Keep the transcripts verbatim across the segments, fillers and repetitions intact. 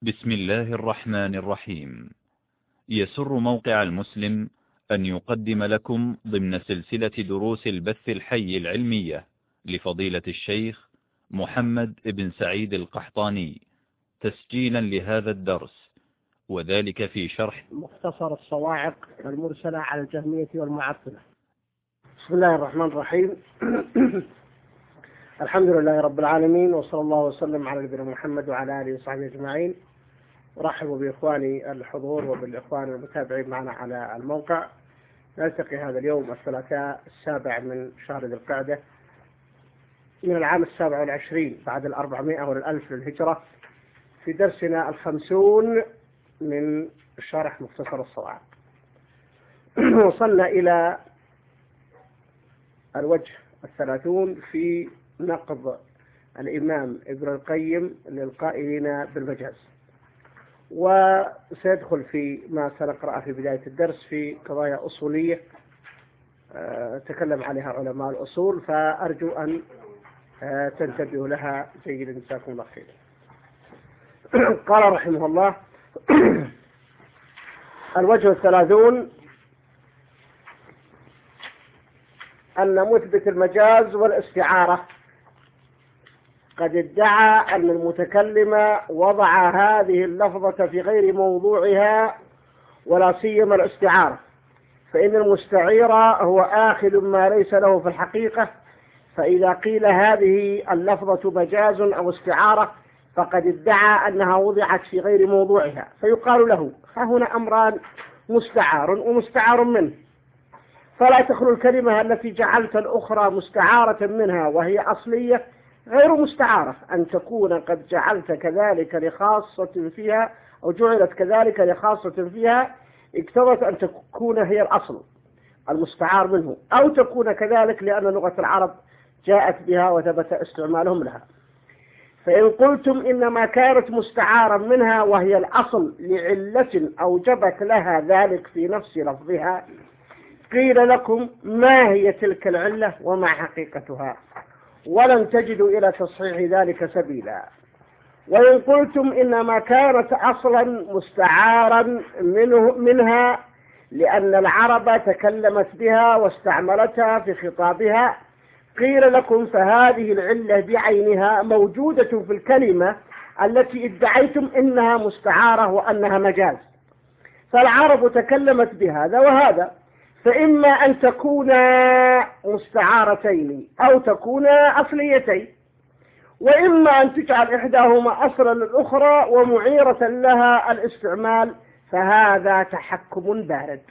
بسم الله الرحمن الرحيم. يسر موقع المسلم أن يقدم لكم ضمن سلسلة دروس البث الحي العلمية لفضيلة الشيخ محمد بن سعيد القحطاني تسجيلا لهذا الدرس، وذلك في شرح مختصر الصواعق المرسلة على الجهمية والمعطلة. بسم الله الرحمن الرحيم. الحمد لله رب العالمين، وصلى الله وسلم على نبينا محمد وعلى آله وصحبه أجمعين. أرحب بإخواني الحضور وبالإخوان المتابعين معنا على الموقع. نلتقي هذا اليوم الثلاثاء السابع من شهر ذي القعدة من العام السابع والعشرين بعد الأربعمائة والألف للهجرة في درسنا الخمسون من شرح مختصر الصواعق. وصلنا إلى الوجه الثلاثون في نقض الإمام ابن القيم للقائلين بالمجاز، وسيدخل في ما سنقرأ في بداية الدرس في قضايا أصولية تكلم عليها علماء الأصول، فأرجو أن تنتبهوا لها جيدا جزاكم الله خير. قال رحمه الله: الوجه الثلاثون أن مثبت المجاز والاستعارة قد ادعى أن المتكلم وضع هذه اللفظة في غير موضوعها، ولا سيما الاستعارة، فإن المستعير هو آخذ ما ليس له في الحقيقة، فإذا قيل هذه اللفظة مجاز أو استعارة فقد ادعى أنها وضعت في غير موضوعها، فيقال له: ها هنا أمران، مستعار ومستعار منه، فلا تخلو الكلمة التي جعلت الأخرى مستعارة منها وهي أصلية غير مستعارة أن تكون قد جعلت كذلك لخاصة فيها، أو جعلت كذلك لخاصة فيها اقتضت أن تكون هي الأصل المستعار منه، أو تكون كذلك لأن لغة العرب جاءت بها وثبت استعمالهم لها. فإن قلتم إنما كانت مستعارا منها وهي الأصل لعلة أوجبت لها ذلك في نفس لفظها، قيل لكم: ما هي تلك العلة وما حقيقتها؟ ولن تجدوا إلى تصحيح ذلك سبيلا. وإن قلتم إنما كانت أصلا مستعارا منه منها لأن العرب تكلمت بها واستعملتها في خطابها، قيل لكم: فهذه العلة بعينها موجودة في الكلمة التي ادعيتم إنها مستعارة وأنها مجاز، فالعرب تكلمت بهذا وهذا، فإما أن تكونا مستعارتين أو تكونا أصليتين، وإما أن تجعل إحداهما أصلا للأخرى ومعيرة لها الاستعمال، فهذا تحكم بارد.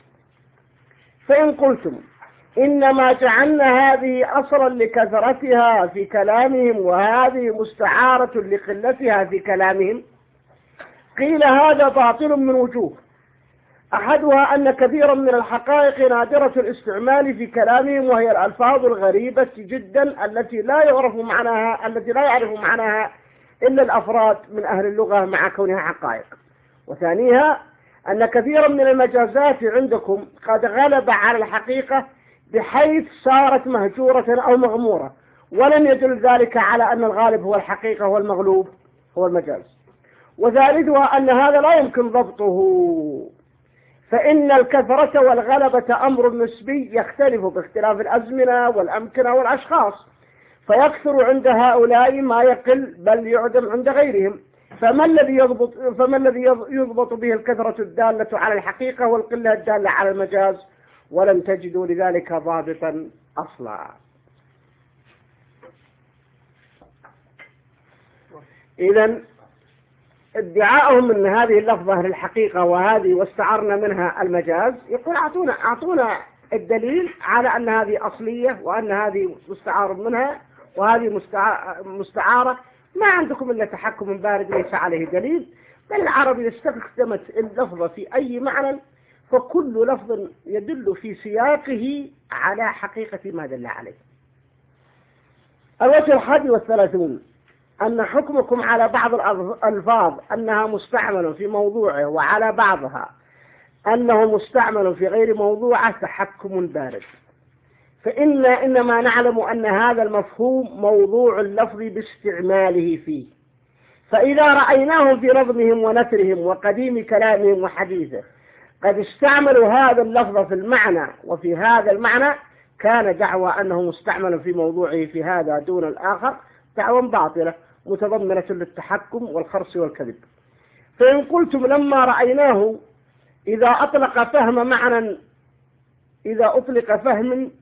فإن قلتم إنما جعلنا هذه أصلا لكثرتها في كلامهم وهذه مستعارة لقلتها في كلامهم، قيل هذا باطل من وجوه. أحدها أن كثيرا من الحقائق نادرة الاستعمال في كلامهم، وهي الألفاظ الغريبة جدا التي لا يعرف معناها التي لا يعرف معناها إلا الأفراد من أهل اللغة مع كونها حقائق. وثانيها أن كثيرا من المجازات عندكم قد غلب على الحقيقة بحيث صارت مهجورة أو مغمورة، ولم يدل ذلك على أن الغالب هو الحقيقة والمغلوب هو المجاز. وثالثها أن هذا لا يمكن ضبطه، فإن الكثرة والغلبة أمر نسبي يختلف باختلاف الأزمنة والأمكنة والأشخاص، فيكثر عند هؤلاء ما يقل بل يعدم عند غيرهم. فما الذي يضبط فما الذي يضبط به الكثرة الدالة على الحقيقة والقلة الدالة على المجاز؟ ولن تجدوا لذلك ضابطا أصلا. إذن ادعاءهم ان هذه اللفظة للحقيقة وهذه واستعرنا منها المجاز، يقول: اعطونا اعطونا الدليل على ان هذه اصلية وان هذه مستعار منها وهذه مستعارة. ما عندكم الا تحكم بارد ليس عليه دليل، بل العرب اذا استخدمت اللفظة في اي معنى فكل لفظ يدل في سياقه على حقيقة ما دل عليه. الوجه الحادي والثلاثون أن حكمكم على بعض الألفاظ أنها مستعمل في موضوعه وعلى بعضها أنه مستعمل في غير موضوعه تحكم بارد، فإنا إنما نعلم أن هذا المفهوم موضوع اللفظ باستعماله فيه، فإذا رأيناهم في نظمهم ونثرهم وقديم كلامهم وحديثه قد استعملوا هذا اللفظ في المعنى وفي هذا المعنى، كان دعوى أنه مستعمل في موضوعه في هذا دون الآخر دعوى باطلة متضمنة للتحكم والخرص والكذب. فإن قلتم لما رأيناه إذا أطلق فهم معنى إذا أطلق فهم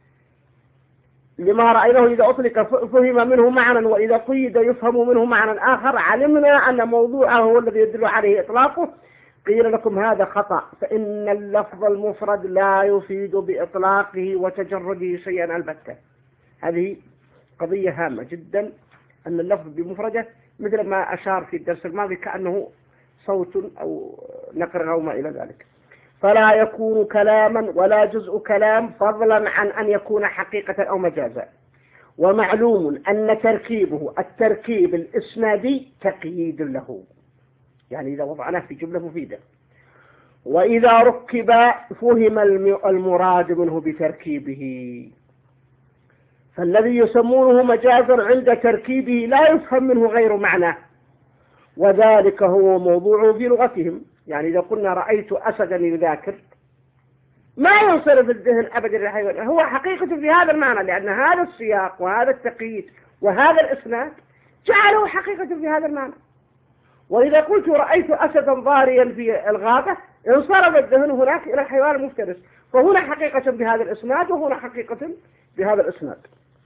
لما رأيناه إذا أطلق فهم منه معنى وإذا قيد يفهم منه معنى آخر، علمنا أن موضوعه هو الذي يدل عليه إطلاقه. قيل لكم هذا خطأ، فإن اللفظ المفرد لا يفيد بإطلاقه وتجرده شيئا البتة. هذه قضية هامة جدا، أن اللفظ بمفرده مثل ما أشار في الدرس الماضي كأنه صوت أو نقر أو ما إلى ذلك، فلا يكون كلاما ولا جزء كلام فضلا عن أن يكون حقيقة أو مجازا. ومعلوم أن تركيبه التركيب الإسنادي تقييد له، يعني إذا وضعناه في جملة مفيدة. وإذا ركب فهم المراد منه بتركيبه، فالذي يسمونه مجازا عند تركيبه لا يفهم منه غير معناه، وذلك هو موضوعه في لغتهم. يعني إذا قلنا رأيت أسدا يذاكر ما ينصرف الذهن أبدا للحيوان، هو حقيقة في هذا المعنى، لأن هذا السياق وهذا التقييد وهذا الإسناد جعله حقيقة في هذا المعنى. وإذا قلت رأيت أسدا ضاريا في الغابة انصرف الذهن هناك إلى الحيوان المفترس، فهنا حقيقة بهذا الإسناد وهنا حقيقة بهذا الإسناد.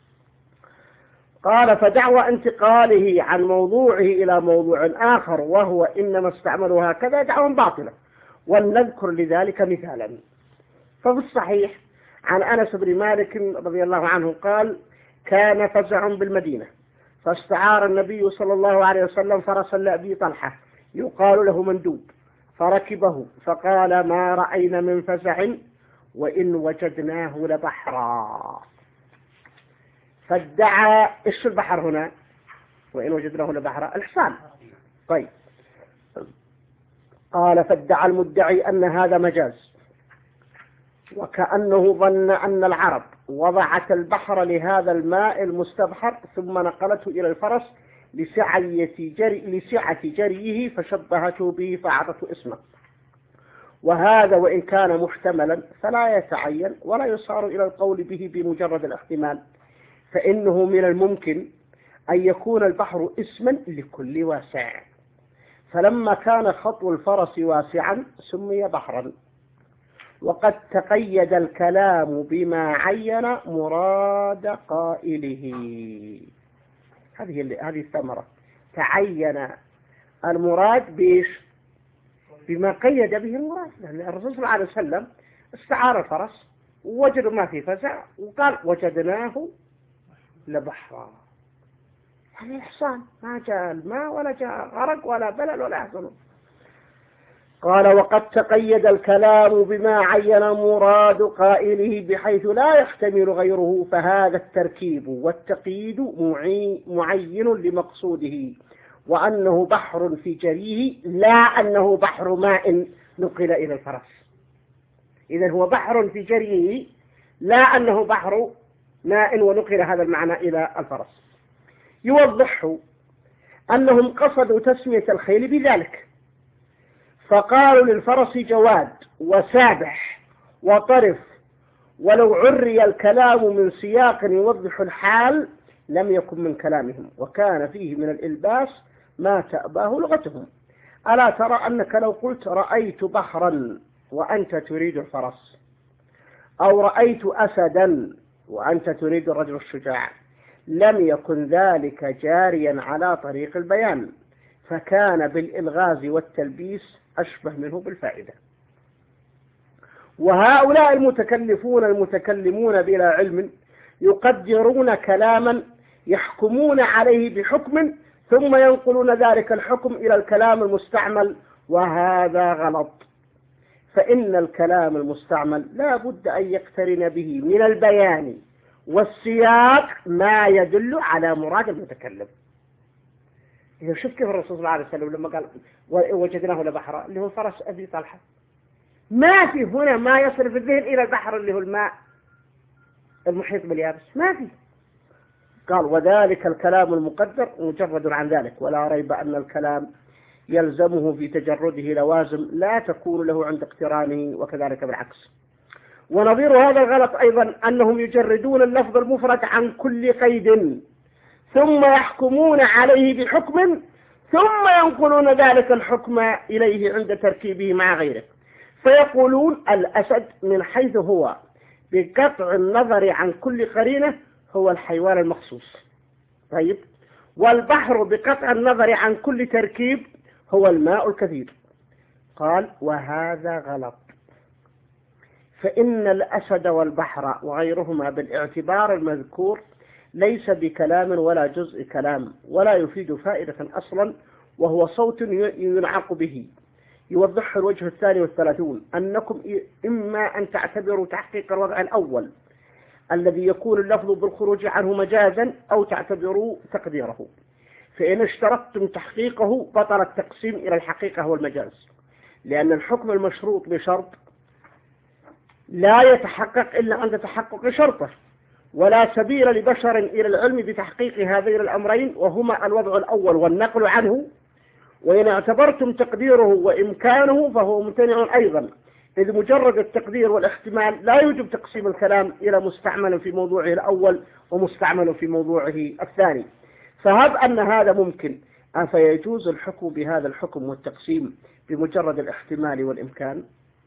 قال فدعوى انتقاله عن موضوعه إلى موضوع آخر وهو إنما استعملوا هكذا دعوى باطلة، ولنذكر لذلك مثالا. ففي الصحيح عن أنس بن مالك رضي الله عنه قال كان فزع بالمدينة فاستعار النبي صلى الله عليه وسلم فرسا لأبي طلحة يقال له مندوب، فركبه فقال ما رأينا من فزع وإن وجدناه لبحرا. فادعى إيش البحر هنا؟ وإن وجدناه لبحرا الحصان. طيب، قال فادعى المدعي أن هذا مجاز، وكأنه ظن أن العرب وضعت البحر لهذا الماء المستبحر ثم نقلته إلى الفرس لسعية جري لسعة جريه فشبهته به فأعطته اسمه. وهذا وإن كان محتملا فلا يتعين ولا يصار إلى القول به بمجرد الاحتمال، فإنه من الممكن أن يكون البحر اسما لكل واسع، فلما كان خطو الفرس واسعا سمي بحرا. وقد تقيد الكلام بما عين مراد قائله. هذه هذه الثمرة، تعين المراد بإيش؟ بما قيد به المراد. لأن الرسول صلى الله عليه وسلم استعار الفرس ووجدوا ما فيه فزع وقال وجدناه لبحرا. يعني الحصان ما جاء الماء ولا جاء غرق ولا بلل ولا أحسن. قال وقد تقيد الكلام بما عين مراد قائله بحيث لا يحتمل غيره، فهذا التركيب والتقييد معين لمقصوده، وأنه بحر في جريه لا أنه بحر ماء نقل إلى الفرس. إذن هو بحر في جريه لا أنه بحر ماء ونقل هذا المعنى إلى الفرس. يوضح أنهم قصدوا تسمية الخيل بذلك، فقالوا للفرس جواد وسابح وطرف، ولو عري الكلام من سياق يوضح الحال لم يكن من كلامهم، وكان فيه من الإلباس ما تأباه لغتهم. ألا ترى أنك لو قلت رأيت بحرا وأنت تريد الفرس، أو رأيت أسدا وأنت تريد الرجل الشجاع، لم يكن ذلك جاريا على طريق البيان، فكان بالإلغاز والتلبيس أشبه منه بالفائدة. وهؤلاء المتكلفون المتكلمون بلا علم يقدرون كلاما يحكمون عليه بحكم ثم ينقلون ذلك الحكم إلى الكلام المستعمل، وهذا غلط. فإن الكلام المستعمل لا بد أن يقترن به من البيان والسياق ما يدل على مراد المتكلم. إذا شفت كيف الرسول صلى الله عليه وسلم لما قال وجدناه لبحرا اللي هو فرس أبي طلحة، ما في هنا ما يصرف الذهن إلى البحر اللي هو الماء المحيط باليابس، ما في. قال وذلك الكلام المقدر مجرد عن ذلك، ولا ريب أن الكلام يلزمه في تجرده لوازم لا تكون له عند اقترانه، وكذلك بالعكس. ونظير هذا الغلط أيضا أنهم يجردون اللفظ المفرد عن كل قيد ثم يحكمون عليه بحكم ثم ينقلون ذلك الحكم إليه عند تركيبه مع غيره، فيقولون الأسد من حيث هو بقطع النظر عن كل قرينة هو الحيوان المخصوص، طيب، والبحر بقطع النظر عن كل تركيب هو الماء الكثير. قال وهذا غلط، فإن الأسد والبحر وغيرهما بالاعتبار المذكور ليس بكلام ولا جزء كلام ولا يفيد فائدة أصلا، وهو صوت ينعق به. يوضح الوجه الثاني والثلاثون أنكم إما أن تعتبروا تحقيق الوضع الأول الذي يكون اللفظ بالخروج عنه مجازا، أو تعتبروا تقديره، فإن اشترطتم تحقيقه بطل التقسيم إلى الحقيقة والمجاز، لأن الحكم المشروط بشرط لا يتحقق إلا عند تحقق شرطه، ولا سبيل لبشر إلى العلم بتحقيق هذين الأمرين وهما الوضع الأول والنقل عنه. وإن اعتبرتم تقديره وإمكانه فهو ممتنع أيضا، إذ مجرد التقدير والاحتمال لا يوجب تقسيم الكلام إلى مستعمل في موضوعه الأول ومستعمل في موضوعه الثاني. فهب أن هذا ممكن، فيجوز الحكم بهذا الحكم والتقسيم بمجرد الاحتمال والإمكان.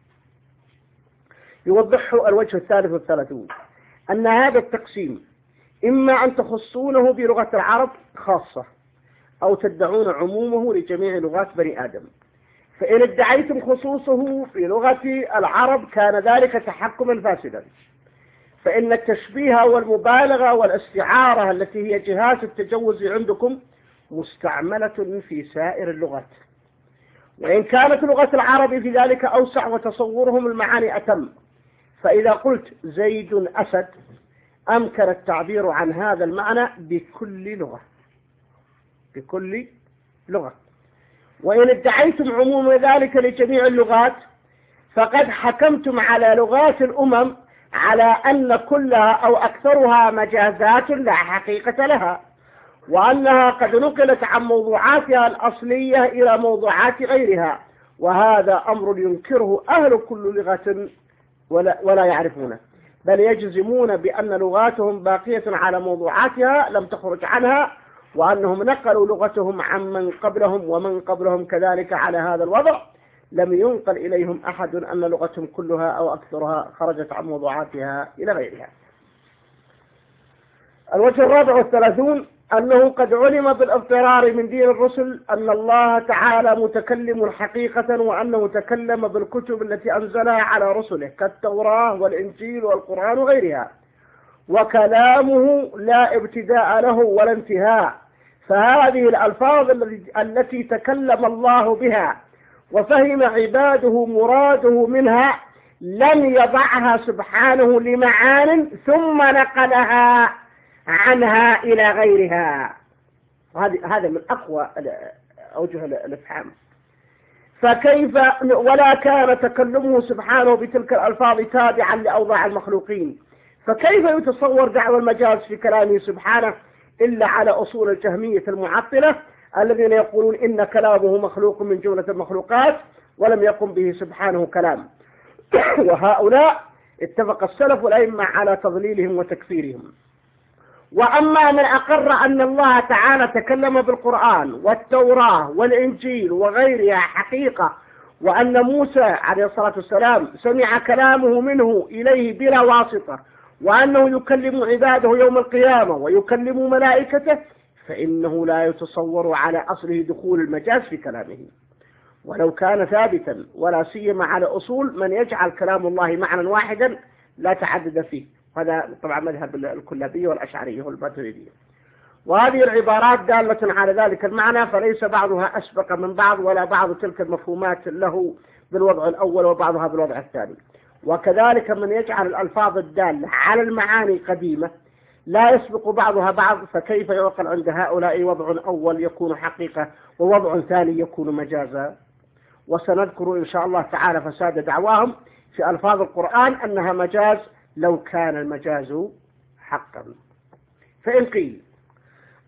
يوضح الوجه الثالث والثلاثون أن هذا التقسيم إما أن تخصونه بلغة العرب خاصة، أو تدعون عمومه لجميع لغات بني آدم. فإن ادعيتم خصوصه في لغة العرب كان ذلك تحكما فاسدا، فإن التشبيه والمبالغة والاستعارة التي هي جهاز التجوز عندكم مستعملة في سائر اللغات، وإن كانت لغة العرب في ذلك أوسع وتصورهم المعاني أتم. فإذا قلت زيد أسد أمكن التعبير عن هذا المعنى بكل لغة بكل لغة. وإن ادعيتم عموم ذلك لجميع اللغات فقد حكمتم على لغات الأمم على أن كلها أو أكثرها مجازات لا حقيقة لها، وأنها قد نقلت عن موضوعاتها الأصلية إلى موضوعات غيرها، وهذا أمر ينكره أهل كل لغة ولا, ولا يعرفونه، بل يجزمون بأن لغاتهم باقية على موضوعاتها لم تخرج عنها، وأنهم نقلوا لغتهم عن من قبلهم ومن قبلهم كذلك على هذا الوضع، لم ينقل إليهم أحد أن لغتهم كلها أو أكثرها خرجت عن موضوعاتها إلى غيرها. الوجه الرابع والثلاثون أنه قد علم بالاضطرار من دين الرسل أن الله تعالى متكلم حقيقة، وأنه تكلم بالكتب التي أنزلها على رسله كالتوراة والإنجيل والقرآن وغيرها، وكلامه لا ابتداء له ولا انتهاء. فهذه الألفاظ التي تكلم الله بها وفهم عباده مراده منها لم يضعها سبحانه لمعان ثم نقلها عنها إلى غيرها. هذا من أقوى أوجه الإفهام. فكيف ولا كان تكلمه سبحانه بتلك الألفاظ تابعا لأوضاع المخلوقين، فكيف يتصور دعوى المجاز في كلامه سبحانه إلا على أصول الجهمية المعطلة الذين يقولون إن كلامه مخلوق من جملة المخلوقات ولم يقم به سبحانه كلام. وهؤلاء اتفق السلف والأئمة على تضليلهم وتكفيرهم. وأما من أقر أن الله تعالى تكلم بالقرآن والتوراة والإنجيل وغيرها حقيقة، وأن موسى عليه الصلاة والسلام سمع كلامه منه إليه بلا واسطة، وأنه يكلم عباده يوم القيامة ويكلم ملائكته، فإنه لا يتصور على أصله دخول المجاز في كلامه ولو كان ثابتا، ولا سيما على أصول من يجعل كلام الله معنى واحدا لا تعدد فيه. هذا طبعا مذهب الكلابية والأشعرية والماتريدية. وهذه العبارات دالة على ذلك المعنى، فليس بعضها أسبق من بعض ولا بعض تلك المفهومات له بالوضع الأول وبعضها بالوضع الثاني. وكذلك من يجعل الألفاظ الدالة على المعاني قديمة لا يسبق بعضها بعض، فكيف يعقل عند هؤلاء وضع أول يكون حقيقة ووضع ثاني يكون مجازا؟ وسنذكر إن شاء الله تعالى فساد دعواهم في ألفاظ القرآن أنها مجاز لو كان المجاز حقا. فإن قيل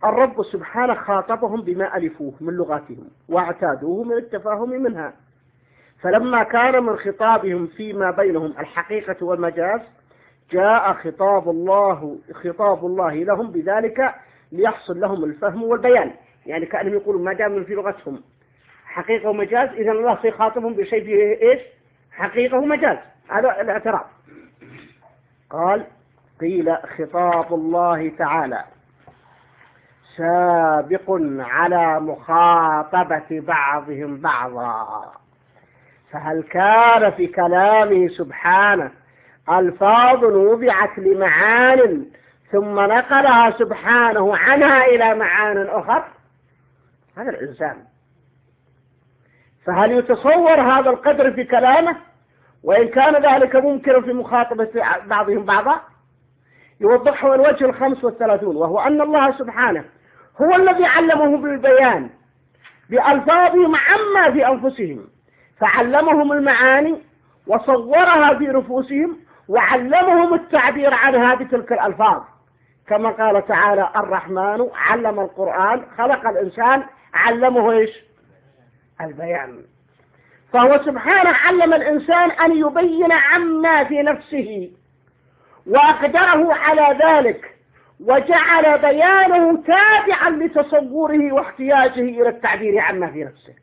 الرب سبحانه خاطبهم بما ألفوه من لغاتهم واعتادوه من التفاهم منها، فلما كان من خطابهم فيما بينهم الحقيقة والمجاز جاء خطاب الله خطاب الله لهم بذلك ليحصل لهم الفهم والبيان، يعني كأنهم يقولوا ما دام في لغتهم حقيقة ومجاز إذا الله سيخاطبهم بشيء فيه إيش حقيقة ومجاز. هذا الاعتراف. قال قيل خطاب الله تعالى سابق على مخاطبة بعضهم بعضا، فهل كان في كلامه سبحانه ألفاظ وضعت لمعان ثم نقلها سبحانه عنها إلى معان أخر؟ هذا الإنسان. فهل يتصور هذا القدر في كلامه وإن كان ذلك ممكنا في مخاطبة بعضهم بعضا؟ يوضحه الوجه الخمس والثلاثون، وهو أن الله سبحانه هو الذي علمهم بالبيان بألفاظهم عما في أنفسهم، فعلمهم المعاني وصورها في نفوسهم وعلمهم التعبير عنها بتلك الألفاظ، كما قال تعالى الرحمن علم القرآن خلق الإنسان علمه إيش البيان. فهو سبحانه علم الإنسان أن يبين عما في نفسه وأقدره على ذلك وجعل بيانه تابعا لتصوره واحتياجه إلى التعبير عما في نفسه،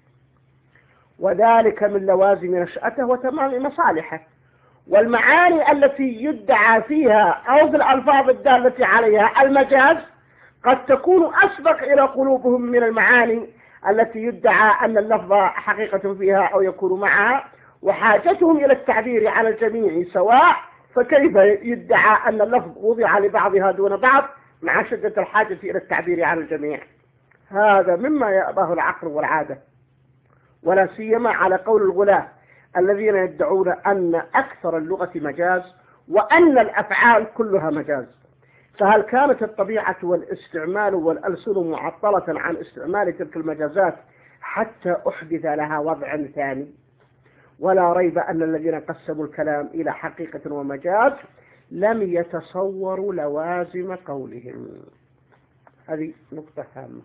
وذلك من لوازم نشأته وتمام مصالحه. والمعاني التي يدعى فيها أو في الألفاظ الدالة عليها المجاز قد تكون أسبق إلى قلوبهم من المعاني التي يدعى أن اللفظ حقيقة فيها أو يكون معها، وحاجتهم إلى التعبير على الجميع سواء، فكيف يدعى أن اللفظ وضع لبعضها دون بعض مع شدة الحاجة إلى التعبير على الجميع؟ هذا مما يأباه العقل والعادة، ولا سيما على قول الغلاة الذين يدعون أن أكثر اللغة مجاز وأن الأفعال كلها مجاز. فهل كانت الطبيعة والاستعمال والألسن معطلة عن استعمال تلك المجازات حتى أحدث لها وضع ثاني؟ ولا ريب أن الذين قسموا الكلام إلى حقيقة ومجاز لم يتصوروا لوازم قولهم. هذه نقطة هامة.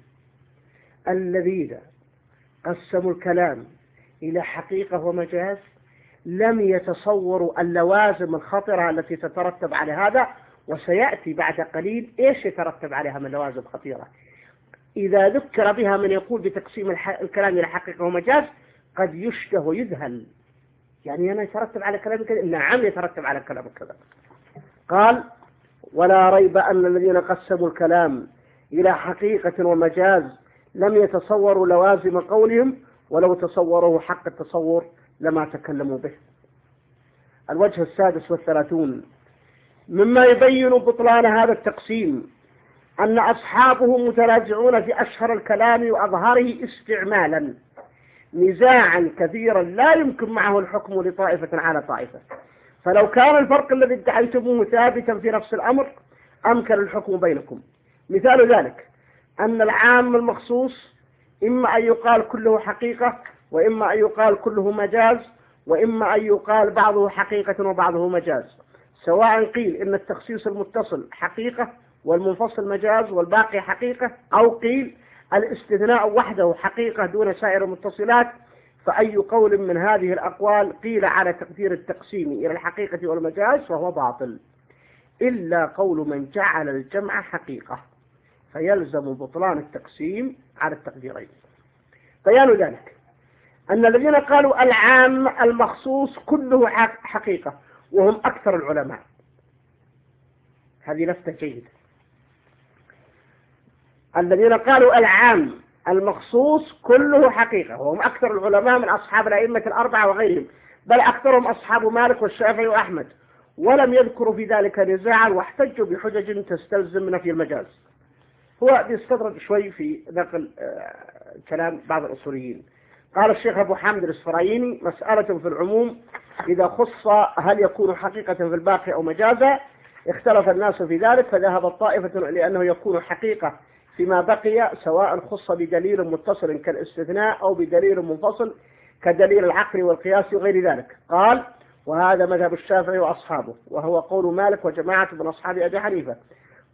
الذين قسموا الكلام إلى حقيقة ومجاز لم يتصوروا اللوازم الخطرة التي تترتب على هذا، وسيأتي بعد قليل إيش يترتب عليها من لوازم خطيرة. إذا ذكر بها من يقول بتقسيم الكلام إلى حقيقة ومجاز قد يشتهى ويذهل، يعني أنا يترتب على كلام كذا؟ نعم يترتب على كلام كذا. قال ولا ريب أن الذين قسموا الكلام إلى حقيقة ومجاز لم يتصوروا لوازم قولهم، ولو تصوروه حق التصور لما تكلموا به. الوجه السادس والثلاثون مما يبين بطلان هذا التقسيم أن أصحابه متنازعون في أشهر الكلام وأظهره استعمالا نزاعا كثيرا لا يمكن معه الحكم لطائفة على طائفة، فلو كان الفرق الذي ادعيتموه ثابتا في نفس الأمر أمكن الحكم بينكم. مثال ذلك أن العام المخصوص إما أن يقال كله حقيقة وإما أن يقال كله مجاز وإما أن يقال بعضه حقيقة وبعضه مجاز، سواء قيل إن التخصيص المتصل حقيقة والمنفصل مجاز والباقي حقيقة، أو قيل الاستثناء وحده حقيقة دون سائر المتصلات. فأي قول من هذه الأقوال قيل على تقدير التقسيم إلى الحقيقة والمجاز فهو باطل، إلا قول من جعل الجمع حقيقة، فيلزم بطلان التقسيم على التقديرين. بيان ذلك أن الذين قالوا العام المخصوص كله حقيقة وهم أكثر العلماء، هذه لفتة جيدة. الذين قالوا العام المخصوص كله حقيقة وهم أكثر العلماء من أصحاب الأئمة الأربعة وغيرهم، بل أكثرهم أصحاب مالك والشافعي وأحمد، ولم يذكروا في ذلك نزاعا واحتجوا بحجج تستلزم نفي المجاز. هو بيستدرج شوي في نقل كلام بعض الأصوليين. قال الشيخ أبو حامد الإسفرايني مسألة في العموم إذا خص هل يكون حقيقة في الباقي أو مجازا، اختلف الناس في ذلك، فذهب الطائفة لأنه يكون حقيقة فيما بقي سواء خص بدليل متصل كالاستثناء أو بدليل منفصل كدليل العقل والقياس وغير ذلك. قال وهذا مذهب الشافعي وأصحابه، وهو قول مالك وجماعة من أصحاب أبي حنيفة.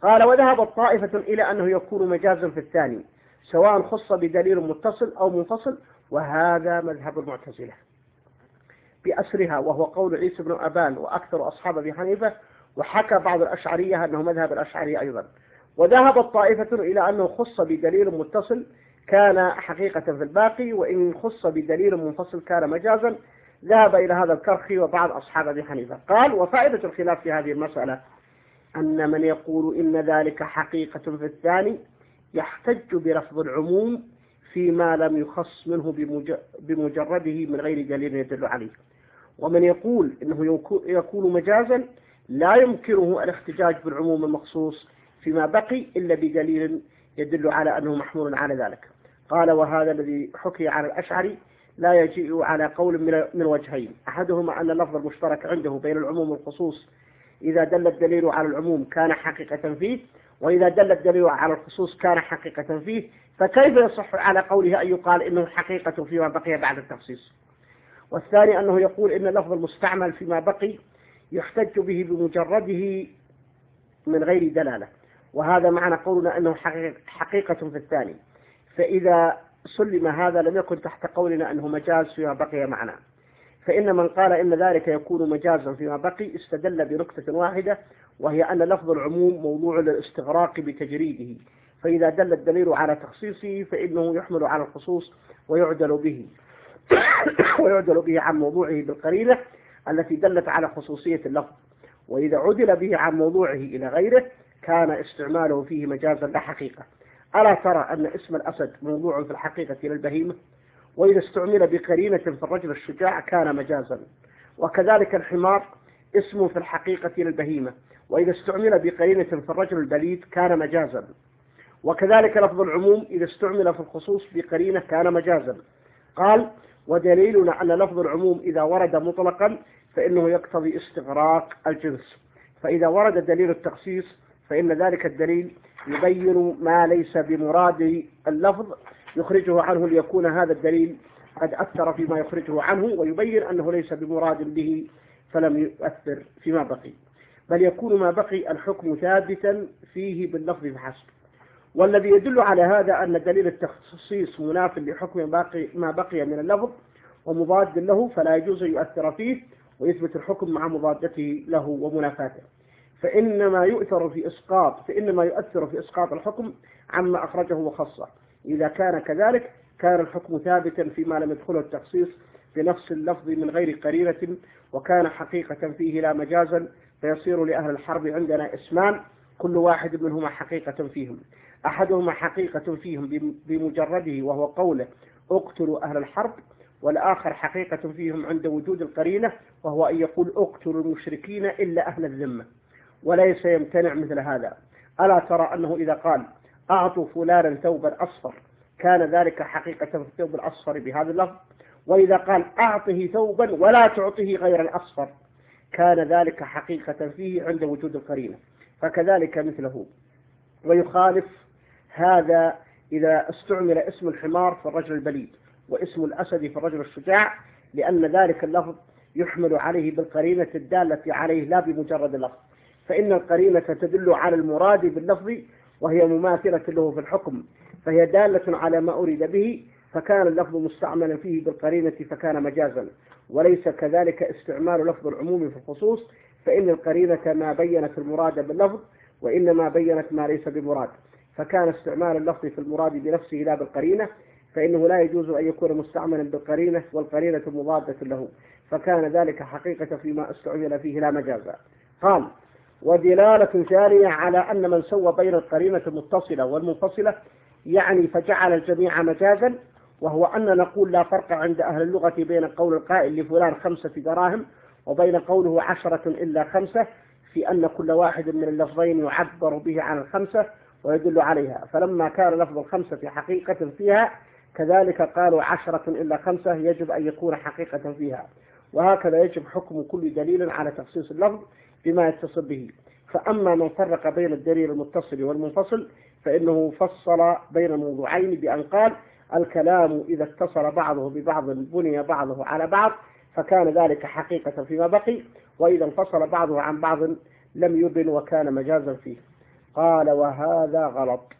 قال وذهبت طائفة إلى أنه يكون مجازا في الثاني سواء خص بدليل متصل أو منفصل، وهذا مذهب المعتزلة بأسرها، وهو قول عيسى بن أبان وأكثر أصحاب أبي حنيفة، وحكى بعض الأشعرية أنه مذهب الأشعرية أيضا. وذهبت طائفة إلى أنه خص بدليل متصل كان حقيقة في الباقي، وإن خص بدليل منفصل كان مجازا. ذهب إلى هذا الكرخي وبعض أصحاب أبي حنيفة. قال وفائدة الخلاف في هذه المسألة أن من يقول إن ذلك حقيقة في الثاني يحتج برفض العموم فيما لم يخص منه بمجرده من غير دليل يدل عليه، ومن يقول إنه يكون مجازا لا يمكنه الاحتجاج بالعموم المخصوص فيما بقي إلا بدليل يدل على أنه محمول على ذلك. قال وهذا الذي حكي عن الأشعري لا يجيء على قول من وجهين، أحدهما أن اللفظ المشترك عنده بين العموم والخصوص إذا دل الدليل على العموم كان حقيقة فيه، وإذا دل الدليل على الخصوص كان حقيقة فيه، فكيف يصح على قوله أن يقال إنه حقيقة فيما بقي بعد التخصيص؟ والثاني أنه يقول إن اللفظ المستعمل فيما بقي يحتج به بمجرده من غير دلالة، وهذا معنى قولنا أنه حقيقة في الثاني، فإذا سلم هذا لم يكن تحت قولنا أنه مجاز فيما بقي معنا. فإن من قال إن ذلك يكون مجازا فيما بقي استدل بنقطة واحدة، وهي أن لفظ العموم موضوع للاستغراق بتجريده، فإذا دل الدليل على تخصيصه فإنه يحمل على الخصوص ويعدل به ويعدل به عن موضوعه بالقرينة التي دلت على خصوصية اللفظ، وإذا عدل به عن موضوعه إلى غيره كان استعماله فيه مجازا لا حقيقة. ألا ترى أن اسم الأسد موضوع في الحقيقة للبهيمة، وإذا استعمل بقرينة في الرجل الشجاع كان مجازا، وكذلك الحمار اسم في الحقيقة للبهيمة، وإذا استعمل بقرينة في الرجل البليد كان مجازا، وكذلك لفظ العموم إذا استعمل في الخصوص بقرينة كان مجازا. قال ودليلنا أن لفظ العموم إذا ورد مطلقا فإنه يقتضي استغراق الجنس، فإذا ورد دليل التخصيص فإن ذلك الدليل يبين ما ليس بمراد اللفظ يخرجه عنه ليكون هذا الدليل قد أثر فيما يخرجه عنه، ويبين أنه ليس بمراد به فلم يؤثر فيما بقي، بل يكون ما بقي الحكم ثابتا فيه باللفظ فحسب. والذي يدل على هذا أن دليل التخصيص مناف لحكم باقي ما بقي من اللفظ ومضاد له، فلا يجوز أن يؤثر فيه ويثبت الحكم مع مضادته له ومنافاته، فإنما يؤثر في إسقاط فإنما يؤثر في إسقاط الحكم عما أخرجه وخصه. إذا كان كذلك كان الحكم ثابتا فيما لم يدخله التخصيص بنفس اللفظ من غير قرينة، وكان حقيقة فيه لا مجازا، فيصير لأهل الحرب عندنا اسمان كل واحد منهما حقيقة فيهم، أحدهما حقيقة فيهم بمجرده وهو قوله اقتلوا أهل الحرب، والآخر حقيقة فيهم عند وجود القرينة وهو أن يقول اقتلوا المشركين إلا أهل الذمة، وليس يمتنع مثل هذا. ألا ترى أنه إذا قال أعطوا فلانا ثوبا أصفر كان ذلك حقيقة في الثوب الأصفر بهذا اللفظ، وإذا قال أعطه ثوبا ولا تعطه غير الأصفر كان ذلك حقيقة فيه عند وجود القرينة، فكذلك مثله. ويخالف هذا إذا استعمل اسم الحمار في الرجل البليد واسم الأسد في الرجل الشجاع، لأن ذلك اللفظ يحمل عليه بالقرينة الدالة عليه لا بمجرد اللفظ، فإن القرينة تدل على المراد باللفظ وهي مماثلة له في الحكم، فهي دالة على ما أريد به، فكان اللفظ مستعملا فيه بالقرينة فكان مجازا. وليس كذلك استعمال لفظ العموم في الخصوص، فإن القرينة ما بينت المراد باللفظ وإنما بينت ما ليس بمراد، فكان استعمال اللفظ في المراد بنفسه لا بالقرينة، فإنه لا يجوز أن يكون مستعملا بالقرينة والقرينة مضادة له، فكان ذلك حقيقة فيما استعمل فيه لا مجازا. قال ودلالة ثانية على أن من سوى بين القرينة المتصلة والمنفصلة يعني فجعل الجميع مجازا، وهو أن نقول لا فرق عند أهل اللغة بين قول القائل لفلان خمسة دراهم وبين قوله عشرة إلا خمسة، في أن كل واحد من اللفظين يعبر به عن الخمسة ويدل عليها، فلما كان لفظ الخمسة في حقيقة فيها كذلك قالوا عشرة إلا خمسة يجب أن يكون حقيقة فيها، وهكذا يجب حكم كل دليل على تخصيص اللفظ بما يتصل به. فأما من فرق بين الدليل المتصل والمنفصل فإنه فصل بين الموضوعين بأن قال الكلام إذا اتصل بعضه ببعض بني بعضه على بعض فكان ذلك حقيقة فيما بقي، وإذا انفصل بعضه عن بعض لم يبن وكان مجازا فيه. قال وهذا غلط،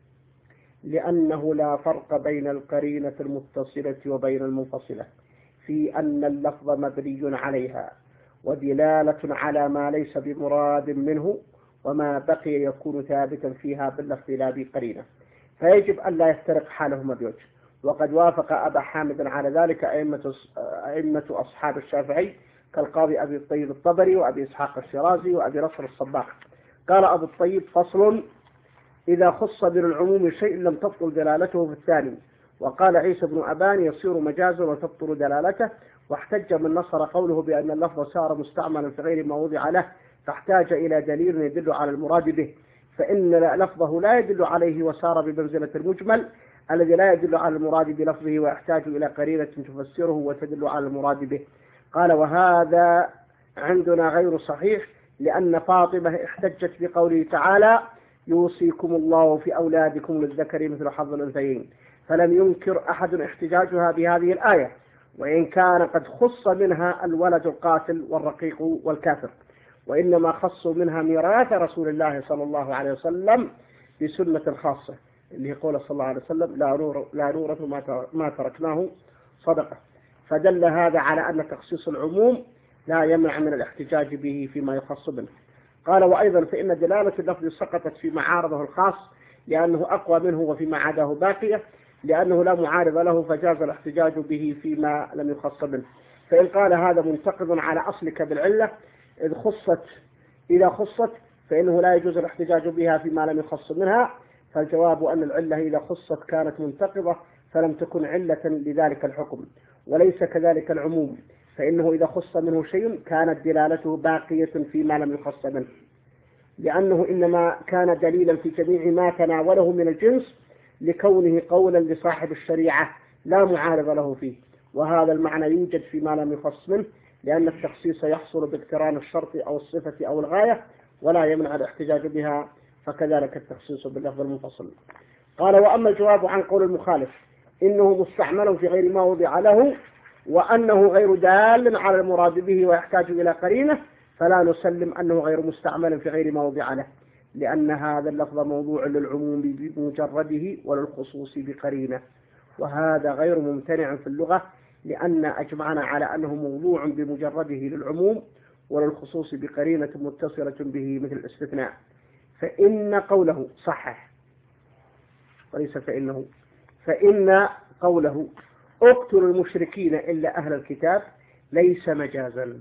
لأنه لا فرق بين القرينة المتصلة وبين المنفصلة في أن اللفظ مبني عليها ودلالة على ما ليس بمراد منه، وما بقي يكون ثابتا فيها باللفظ لا بقرينة، فيجب أن لا يفترق حالهما بوجه. وقد وافق أبا حامد على ذلك أئمة أئمة أصحاب الشافعي كالقاضي أبي الطيب الطبري وأبي إسحاق الشيرازي وأبي نصر الصباح. قال أبو الطيب: فصل: إذا خص بالعموم شيء لم تبطل دلالته في الثاني. وقال عيسى بن أبان: يصير مجازا وتبطل دلالته. واحتج من نصر قوله بأن اللفظ صار مستعملا في غير ما وضع له، فاحتاج إلى دليل يدل على المراد به، فإن لفظه لا يدل عليه وصار بمنزلة المجمل الذي لا يدل على المراد بلفظه، ويحتاج إلى قرينة تفسره وتدل على المراد به. قال: وهذا عندنا غير صحيح، لأن فاطمة احتجت بقوله تعالى: يوصيكم الله في أولادكم للذكر مثل حظ الأنثيين، فلم ينكر أحد احتجاجها بهذه الآية، وإن كان قد خص منها الولد القاتل والرقيق والكافر، وإنما خصوا منها ميراث رسول الله صلى الله عليه وسلم بسنة خاصة، اللي يقول صلى الله عليه وسلم: لا نور لا نورث ما تركناه صدقة. فدل هذا على أن تخصيص العموم لا يمنع من الاحتجاج به فيما يخص منه. قال: وأيضا فإن دلالة اللفظ سقطت في معارضه الخاص، لأنه أقوى منه، وفيما عداه باقية، لأنه لا معارض له، فجاز الاحتجاج به فيما لم يخص منه. فإن قال هذا منتقض على أصلك بالعلة إذ خصت إذا خصت فإنه لا يجوز الاحتجاج بها فيما لم يخص منها، فالجواب أن العلة إذا خصت كانت منتقضة فلم تكن علة لذلك الحكم، وليس كذلك العموم، فإنه إذا خص منه شيء كانت دلالته باقية فيما لم يخص منه، لأنه إنما كان دليلا في جميع ما تناوله من الجنس لكونه قولا لصاحب الشريعة لا معارض له فيه. وهذا المعنى يوجد فيما لم يخص منه، لأن التخصيص يحصل باقتران الشرط أو الصفة أو الغاية، ولا يمنع الاحتجاج بها، فكذلك التخصيص باللفظ المنفصل. قال: وأما الجواب عن قول المخالف إنه مستعمل في غير ما وضع له، وأنه غير دال على المراد به ويحتاج إلى قرينة، فلا نسلم أنه غير مستعمل في غير ما وضع له، لأن هذا اللفظ موضوع للعموم بمجرده وللخصوص بقرينة، وهذا غير ممتنع في اللغة، لأن أجمعنا على أنه موضوع بمجرده للعموم وللخصوص بقرينة متصلة به مثل الاستثناء. فإن قوله صحح وليس فإنه فإن قوله اقتلوا المشركين إلا أهل الكتاب ليس مجازا،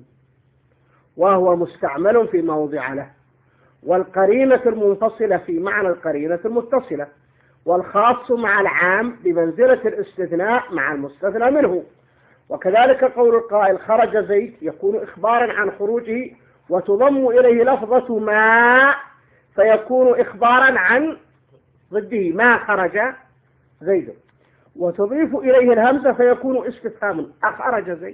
وهو مستعمل فيما وضع له، والقرينة المنفصلة في معنى القرينة المتصلة، والخاص مع العام بمنزلة الاستثناء مع المستثنى منه. وكذلك قول القائل خرج زيد يكون إخبارا عن خروجه، وتضم إليه لفظة ما فيكون إخبارا عن ضده ما خرج زيد، وتضيف إليه الهمزة فيكون استفهام أخرج زيد،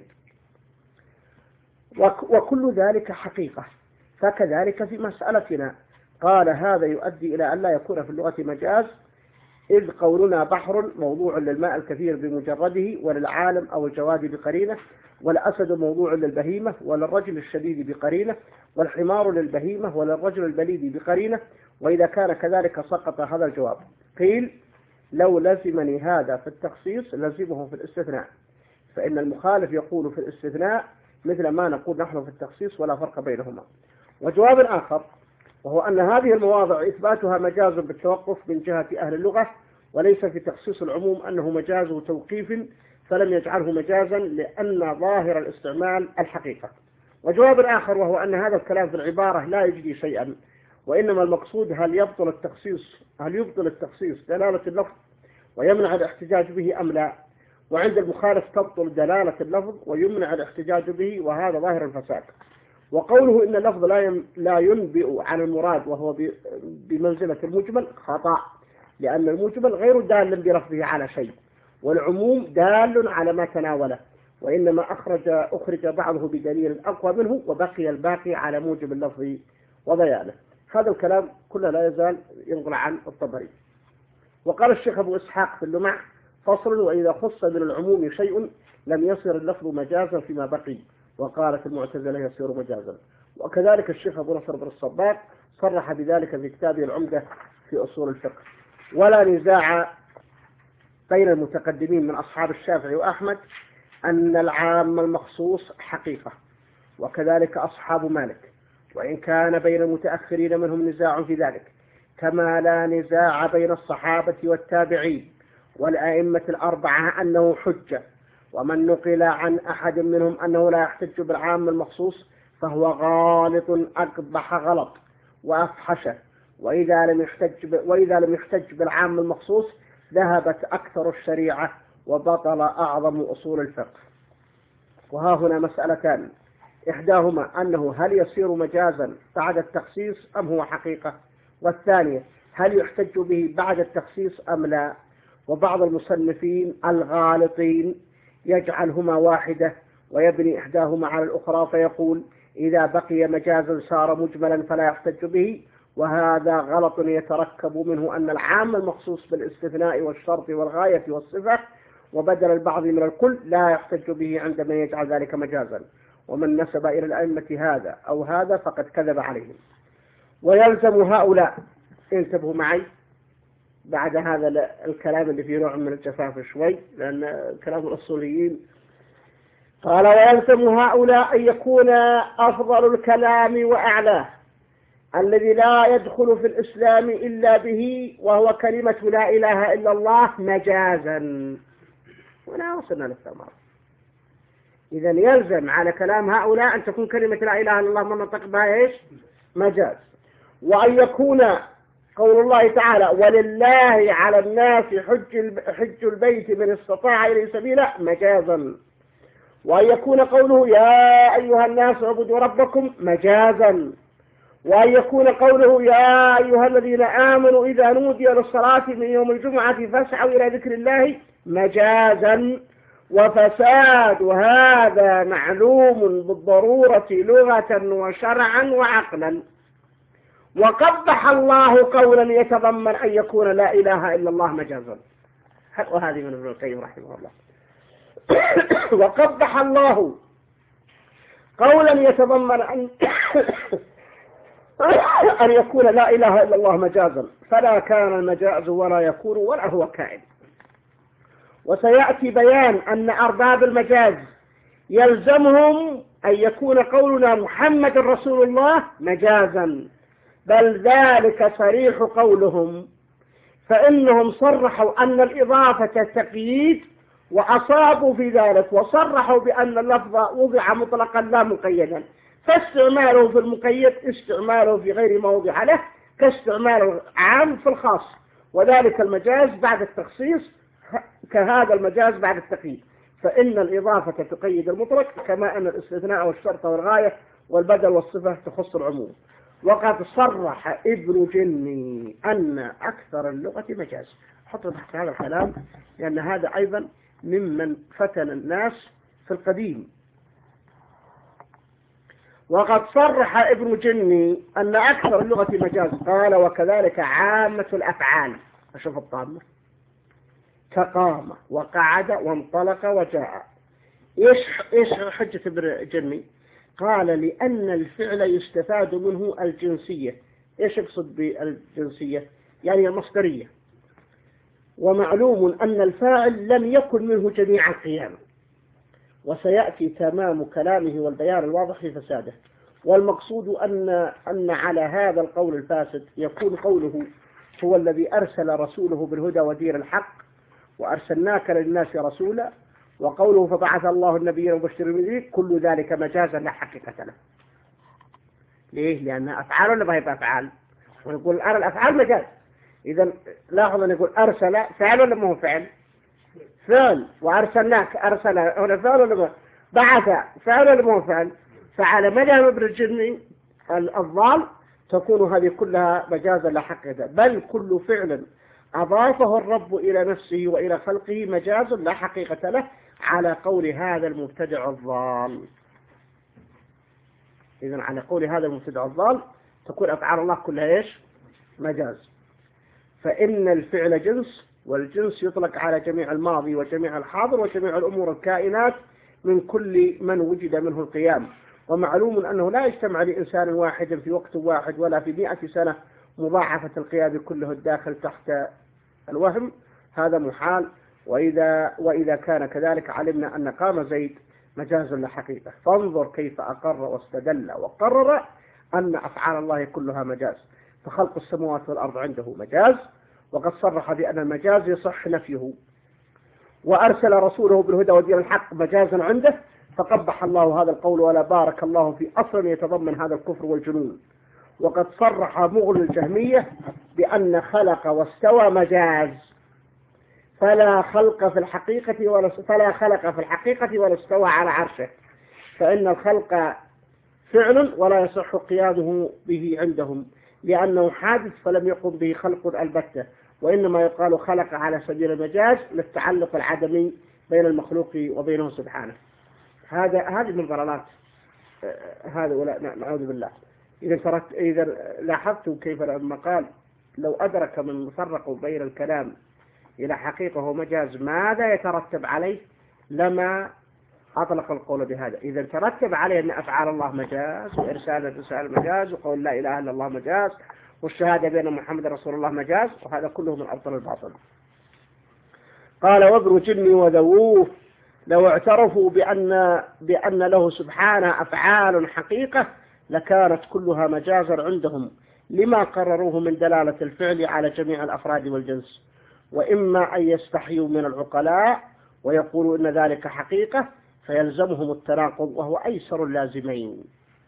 وكل ذلك حقيقة. فكذلك في مسألتنا. قال: هذا يؤدي إلى أن لا يكون في اللغة مجاز، إذ قولنا بحر موضوع للماء الكثير بمجرده، وللعالم أو الجواد بقرينة، والأسد موضوع للبهيمة وللرجل الشديد بقرينة، والحمار للبهيمة وللرجل البليد بقرينة. وإذا كان كذلك سقط هذا الجواب. قيل: لو لزمني هذا في التخصيص لزمه في الاستثناء، فإن المخالف يقول في الاستثناء مثل ما نقول نحن في التخصيص، ولا فرق بينهما. وجواب آخر، وهو أن هذه المواضع إثباتها مجاز بالتوقف من جهة أهل اللغة، وليس في تخصيص العموم أنه مجاز توقيف فلم يجعله مجازا، لأن ظاهر الاستعمال الحقيقة. وجواب آخر، وهو أن هذا الكلام في العبارة لا يجدي شيئا، وإنما المقصود هل يبطل التخصيص هل يبطل التخصيص دلالة اللفظ ويمنع الاحتجاج به أم لا. وعند المخالف تبطل دلالة اللفظ ويمنع الاحتجاج به، وهذا ظاهر الفساد. وقوله إن اللفظ لا لا ينبئ عن المراد وهو بمنزلة المجمل خطأ، لأن المجمل غير دال بلفظه على شيء، والعموم دال على ما تناوله، وإنما أخرج أخرج بعضه بدليل أقوى منه، وبقي الباقي على موجب اللفظ وبيانه. هذا الكلام كله لا يزال ينقل عن الطبري. وقال الشيخ أبو إسحاق في اللمع: فصل: وإذا خص من العموم شيء لم يصير اللفظ مجازا فيما بقي، وقالت المعتزلة يصير مجازا. وكذلك الشيخ أبو نصر بن الصباغ صرح بذلك في كتابه العمدة في أصول الفقه. ولا نزاع بين المتقدمين من أصحاب الشافعي وأحمد أن العام المخصوص حقيقة، وكذلك أصحاب مالك، وإن كان بين المتأخرين منهم نزاع في ذلك، كما لا نزاع بين الصحابة والتابعين والأئمة الأربعة أنه حجة. ومن نقل عن أحد منهم أنه لا يحتج بالعام المخصوص فهو غالط أقبح غلط وأفحش. وإذا لم يحتج وإذا لم يحتج بالعام المخصوص ذهبت أكثر الشريعة وبطل أعظم أصول الفقه. وها هنا مسألتان، إحداهما أنه هل يصير مجازا بعد التخصيص أم هو حقيقة، والثانية هل يحتج به بعد التخصيص أم لا. وبعض المصنفين الغالطين يجعلهما واحدة ويبني إحداهما على الأخرى فيقول إذا بقي مجازا صار مجملا فلا يحتج به، وهذا غلط يتركب منه أن العام المخصوص بالاستثناء والشرط والغاية والصفة وبدل البعض من الكل لا يحتج به عندما يجعل ذلك مجازا. ومن نسب إلى الأئمة هذا أو هذا فقد كذب عليهم. ويلزم هؤلاء، انتبهوا معي بعد هذا الكلام اللي فيه نوع من الجفاف شوي لأن كلام الأصوليين، قال ويلزم هؤلاء أن يكون أفضل الكلام وأعلاه الذي لا يدخل في الإسلام إلا به وهو كلمة لا إله إلا الله مجازا. ولا وصلنا للثمار. إذا يلزم على كلام هؤلاء أن تكون كلمة لا إله إلا الله من نطق بها إيش؟ مجاز. وأن يكون قول الله تعالى ولله على الناس حج حج البيت من استطاع إليه سبيلا مجازا. وأن يكون قوله يا أيها الناس اعبدوا ربكم مجازا. وأن يكون قوله يا أيها الذين آمنوا إذا نودي للصلاة من يوم الجمعة فاسعوا إلى ذكر الله مجازا. وفساد هذا معلوم بالضرورة لغة وشرعا وعقلا. وقبح الله قولا يتضمن أن يكون لا إله إلا الله مجازا. وهذه من ابن القيم رحمه الله. وقبح الله قولا يتضمن أن أن يكون لا إله إلا الله مجازا، فلا كان المجاز ولا يكون ولا هو كائن. وسيأتي بيان أن أرباب المجاز يلزمهم أن يكون قولنا محمد رسول الله مجازا، بل ذلك صريح قولهم، فإنهم صرحوا أن الإضافة تقييد وأصابوا في ذلك وصرحوا بأن اللفظ وضع مطلقا لا مقيدا، فاستعماله في المقيد استعماله في غير موضع له كاستعمال العام في الخاص، وذلك المجاز بعد التخصيص كهذا المجاز بعد التقييد، فإن الإضافة تقيد المطلق كما أن الاستثناء والشرط والغاية والبدل والصفة تخص العموم. وقد صرح ابن جني أن أكثر اللغة مجاز. حطوا تحت هذا الكلام لأن هذا أيضا ممن فتن الناس في القديم. وقد صرح ابن جني أن أكثر اللغة مجاز، قال وكذلك عامة الأفعال. أشوف الطامة كقام وقعد وانطلق وجاء. إيش إيش حجة ابن جني؟ قال لأن الفعل يستفاد منه الجنسية. إيش يقصد بالجنسية؟ يعني المصدرية. ومعلوم أن الفاعل لم يكن منه جميع القيام، وسيأتي تمام كلامه والبيان الواضح في فساده. والمقصود أن أن على هذا القول الفاسد يكون قوله هو الذي أرسل رسوله بالهدى ودين الحق وأرسلناك للناس رسولا، وقوله فبعث الله النبيين وبشر المنذرين، كل ذلك مجازا لا حقيقة له. ليه؟ لأن أفعال ولا ما هي أفعال؟ ونقول أرى الأفعال مجاز. إذا لاحظ أن يقول أرسل فعل ولا ما هو فعل؟ فعل. وأرسلناك أرسل هنا فعل ولا ما؟ بعث فعل ولا ما هو فعل؟ فعلى مذهب ابن الجني الضال تكون هذه كلها مجازا لا حقيقة، بل كل فعل أضافه الرب إلى نفسه وإلى خلقه مجاز لا حقيقة له، على قول هذا المبتدع الضال. إذن على قول هذا المبتدع الضال تكون أفعال الله كلها إيش؟ مجاز. فإن الفعل جنس، والجنس يطلق على جميع الماضي وجميع الحاضر وجميع الأمور الكائنات من كل من وجد منه القيام. ومعلوم أنه لا يجتمع لإنسان واحد في وقت واحد ولا في مئة سنة مضاعفة القيام كله الداخل تحت الوهم، هذا محال. وإذا, وإذا كان كذلك علمنا أن قام زيد مجاز لحقيقة، فانظر كيف أقر واستدل وقرر أن أفعال الله كلها مجاز، فخلق السماوات والأرض عنده مجاز، وقد صرح بأن المجاز يصح نفيه، وأرسل رسوله بالهدى ودين الحق مجازا عنده، فقبح الله هذا القول ولا بارك الله في أصل يتضمن هذا الكفر والجنون. وقد صرح مغل الجهمية بأن خلق واستوى مجاز، فلا خلق في الحقيقة ولا فلا خلق في الحقيقة ولا استوى على عرشه، فإن الخلق فعل ولا يصح قيامه به عندهم لأنه حادث فلم يقم به خلق البتة، وإنما يقال خلق على سبيل المجاز للتعلق العدمي بين المخلوق وبينه سبحانه. هذا هذه من ضلالات هذا، نعوذ بالله. إذا تركت إذا لاحظت كيف لما قال لو أدرك من فرق بين الكلام إلى حقيقة ومجاز ماذا يترتب عليه لما أطلق القول بهذا. إذا ترتب عليه أن أفعال الله مجاز، وإرسال الرسالة مجاز، وقول لا إله إلا الله مجاز، والشهادة بأن محمد رسول الله مجاز، وهذا كله من أبطل الباطل. قال وابن جني وذووه لو اعترفوا بأن, بأن له سبحانه أفعال حقيقة لكانت كلها مجازا عندهم لما قرروه من دلالة الفعل على جميع الأفراد والجنس، وإما أن يستحيوا من العقلاء ويقولوا إن ذلك حقيقة فيلزمهم التناقض وهو أيسر اللازمين.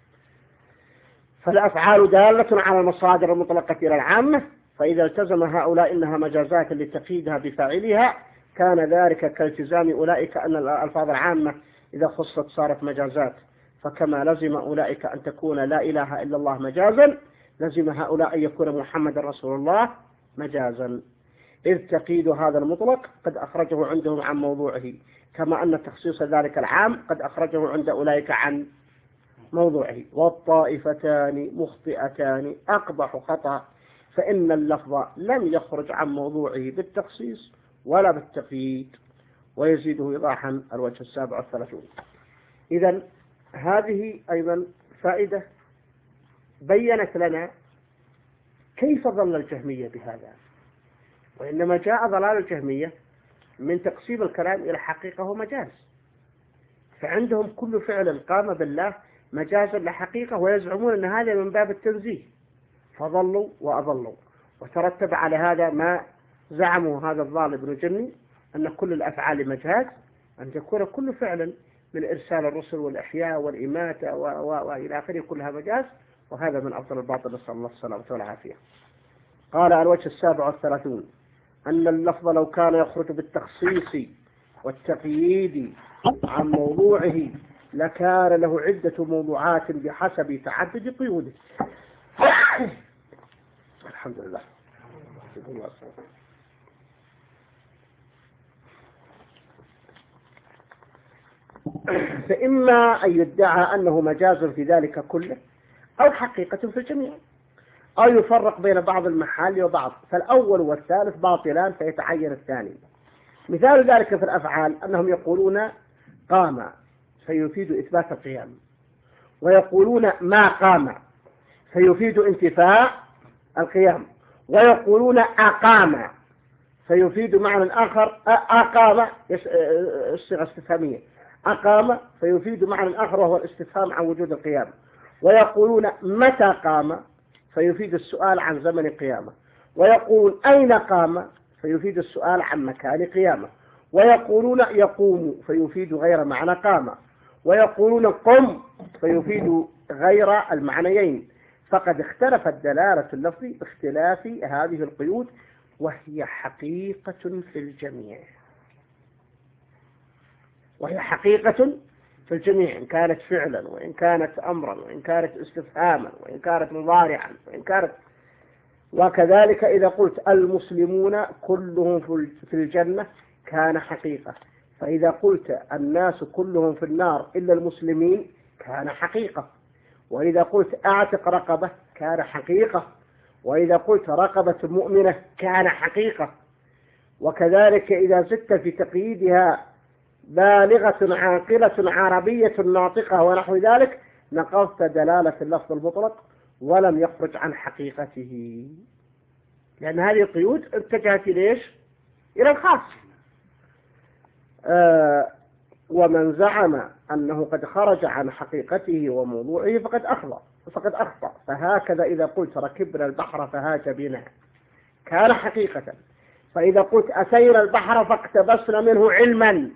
فالأفعال دالة على المصادر المطلقة إلى العامة، فإذا التزم هؤلاء إنها مجازات لتقييدها بفاعلها كان ذلك كالتزام أولئك أن الألفاظ العامة إذا خصت صارت مجازات، فكما لزم أولئك أن تكون لا إله إلا الله مجازا لزم هؤلاء أن يكون محمد رسول الله مجازا، إذ تقييد هذا المطلق قد أخرجه عندهم عن موضوعه، كما أن تخصيص ذلك العام قد أخرجه عند أولئك عن موضوعه. والطائفتان مخطئتان أقبح خطأ، فإن اللفظ لم يخرج عن موضوعه بالتخصيص ولا بالتقييد. ويزيده إيضاحا الوجه السابع والثلاثون. إذن هذه أيضا فائدة بيّنت لنا كيف ظل الجهمية بهذا، وإنما جاء ضلال الجهمية من تقسيم الكلام إلى حقيقة ومجاز، فعندهم كل فعل قام بالله مجازا لحقيقة، ويزعمون أن هذا من باب التنزيه، فضلوا وأضلوا. وترتب على هذا ما زعموا هذا الضال ابن جني أن كل الأفعال مجاز، أن تكون كل فعل من إرسال الرسل والإحياء والإماتة وإلى آخره كلها مجاز، وهذا من أفضل الباطل، نسأل الله السلامة والعافية. قال الوجه السابع والثلاثون أن اللفظ لو كان يخرج بالتخصيص والتقييد عن موضوعه لكان له عدة موضوعات بحسب تعدد قيوده. الحمد لله. فإما أن يدعى أنه مجاز في ذلك كله أو حقيقة في الجميع، أو يفرق بين بعض المحال وبعض، فالأول والثالث باطلان فيتعين الثاني. مثال ذلك في الأفعال أنهم يقولون قام فيفيد إثبات القيام، ويقولون ما قام فيفيد انتفاء القيام، ويقولون أقام فيفيد معنى آخر، أقام الصيغة استفهامية، أقام فيفيد معنى آخر وهو الاستفهام عن وجود القيام، ويقولون متى قام فيفيد السؤال عن زمن قيامه، ويقولون أين قام فيفيد السؤال عن مكان قيامه، ويقولون يقوم فيفيد غير معنى قام، ويقولون قم فيفيد غير المعنيين. فقد اختلفت دلالة اللفظ باختلاف هذه القيود، وهي حقيقة في الجميع، وهي حقيقة في الجميع، إن كانت فعلا وإن كانت أمرا وإن كانت استفهاما وإن كانت مضارعا وإن كانت. وكذلك إذا قلت المسلمون كلهم في الجنة كان حقيقة، فإذا قلت الناس كلهم في النار إلا المسلمين كان حقيقة، وإذا قلت أعتق رقبة كان حقيقة، وإذا قلت رقبة مؤمنة كان حقيقة. وكذلك إذا زدت في تقييدها بالغة عاقلة عربية ناطقة ونحو ذلك نقضت دلالة اللفظ المطلق ولم يخرج عن حقيقته، لأن هذه القيود اتجهت ليش؟ إلى الخاص. آه ومن زعم أنه قد خرج عن حقيقته وموضوعه فقد أخطأ فقد أخطأ فهكذا إذا قلت ركبنا البحر فهاج بنا كان حقيقة، فإذا قلت أتينا البحر فاقتبسنا منه علما،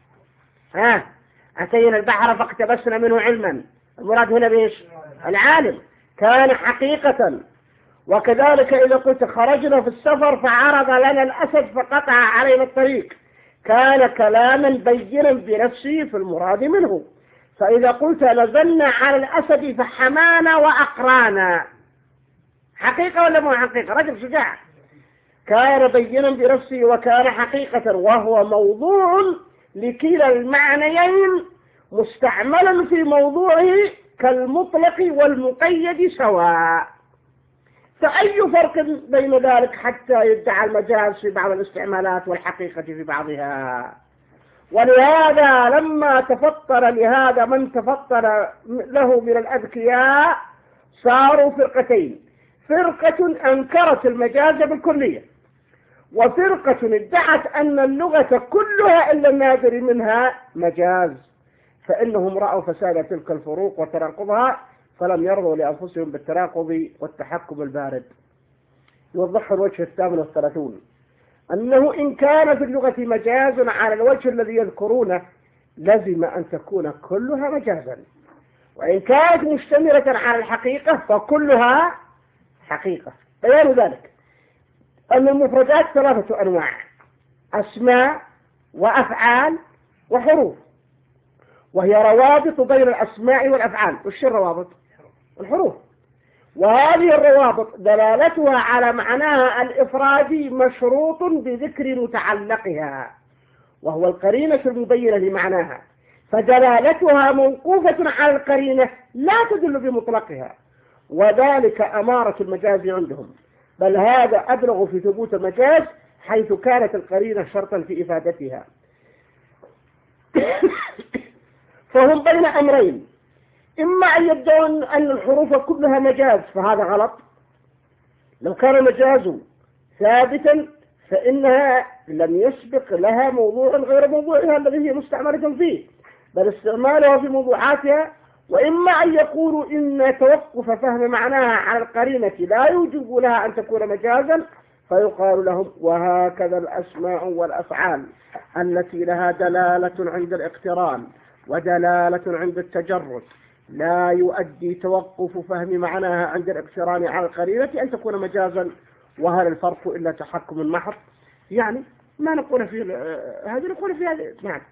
ها أتينا البحر فاقتبسنا منه علما، المراد هنا بإيش؟ العالم، كان حقيقة. وكذلك إذا قلت خرجنا في السفر فعرض لنا الأسد فقطع علينا الطريق، كان كلاما بينا بنفسه في المراد منه. فإذا قلت نزلنا على الأسد فحمانا وأقرانا، حقيقة ولا مو حقيقة؟ رجل شجاع، كان بينا بنفسه وكان حقيقة، وهو موضوع لكلا المعنيين مستعملا في موضوعه كالمطلق والمقيد سواء. فأي فرق بين ذلك حتى يدعى المجاز في بعض الاستعمالات والحقيقة في بعضها؟ ولهذا لما تفطر لهذا من تفطر له من الأذكياء صاروا فرقتين، فرقة أنكرت المجاز بالكلية، وفرقة ادعت أن اللغة كلها إلا النادر منها مجاز، فإنهم رأوا فساد تلك الفروق وتناقضها فلم يرضوا لأنفسهم بالتناقض والتحكم البارد. يوضح الوجه الثامن والثلاثون أنه إن كان في اللغة مجاز على الوجه الذي يذكرونه لزم أن تكون كلها مجازا، وإن كانت مشتملة على الحقيقة فكلها حقيقة. بيان ذلك أن المفردات ثلاثة أنواع: أسماء وأفعال وحروف، وهي روابط بين الأسماء والأفعال. وش الروابط؟ الحروف. وهذه الروابط دلالتها على معناها الإفرادي مشروط بذكر متعلقها وهو القرينة المبينة لمعناها، فدلالتها موقوفة على القرينة لا تدل بمطلقها، وذلك أمارة المجاز عندهم، بل هذا أبلغ في ثبوت المجاز حيث كانت القرينة شرطا في إفادتها. فهم بين أمرين: إما أن يدعون أن الحروف كلها مجاز فهذا غلط، لو كان المجاز ثابتا فإنها لم يسبق لها موضوع غير موضوعها الذي هي مستعملة فيه، بل استعمالها في موضوعاتها. وإما أن يقولوا إن توقف فهم معناها على القرينة لا يوجب لها أن تكون مجازا، فيقال لهم: وهكذا الأسماء والأفعال التي لها دلالة عند الاقتران ودلالة عند التجرد لا يؤدي توقف فهم معناها عند الاقتران على القرينة أن تكون مجازا، وهل الفرق إلا تحكم محض؟ يعني ما نقول في هذه نقول في هذه. نعم.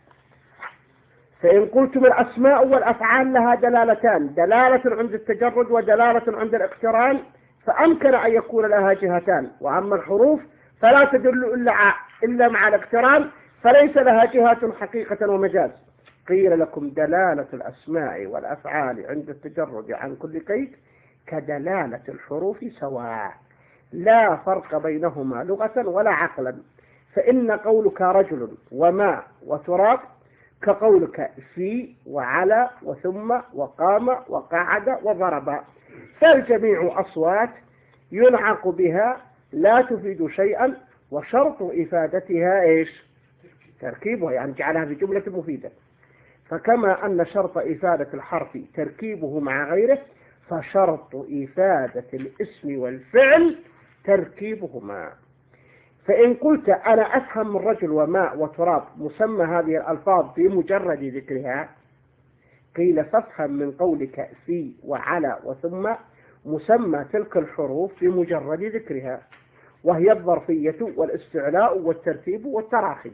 فإن قلتم الأسماء والأفعال لها دلالتان، دلالة عند التجرد ودلالة عند الاقتران، فأمكن أن يكون لها جهتان. وأما الحروف فلا تدل إلا إلا مع الاقتران، فليس لها جهة حقيقة ومجاز. قيل لكم: دلالة الأسماء والأفعال عند التجرد عن كل قيد كدلالة الحروف سواء، لا فرق بينهما لغة ولا عقلا. فإن قولك رجل وما وتراب كقولك في وعلى وثم وقام وقعد وضرب، فالجميع أصوات ينعق بها لا تفيد شيئا، وشرط إفادتها إيش؟ تركيبها، يعني جعلها في جملة مفيدة. فكما أن شرط إفادة الحرف تركيبه مع غيره، فشرط إفادة الاسم والفعل تركيبهما. فإن قلت أنا أفهم من رجل وماء وتراب مسمى هذه الألفاظ بمجرد ذكرها، قيل: فافهم من قولك في وعلى وثم مسمى تلك الحروف بمجرد ذكرها، وهي الظرفية والاستعلاء والترتيب والتراخي.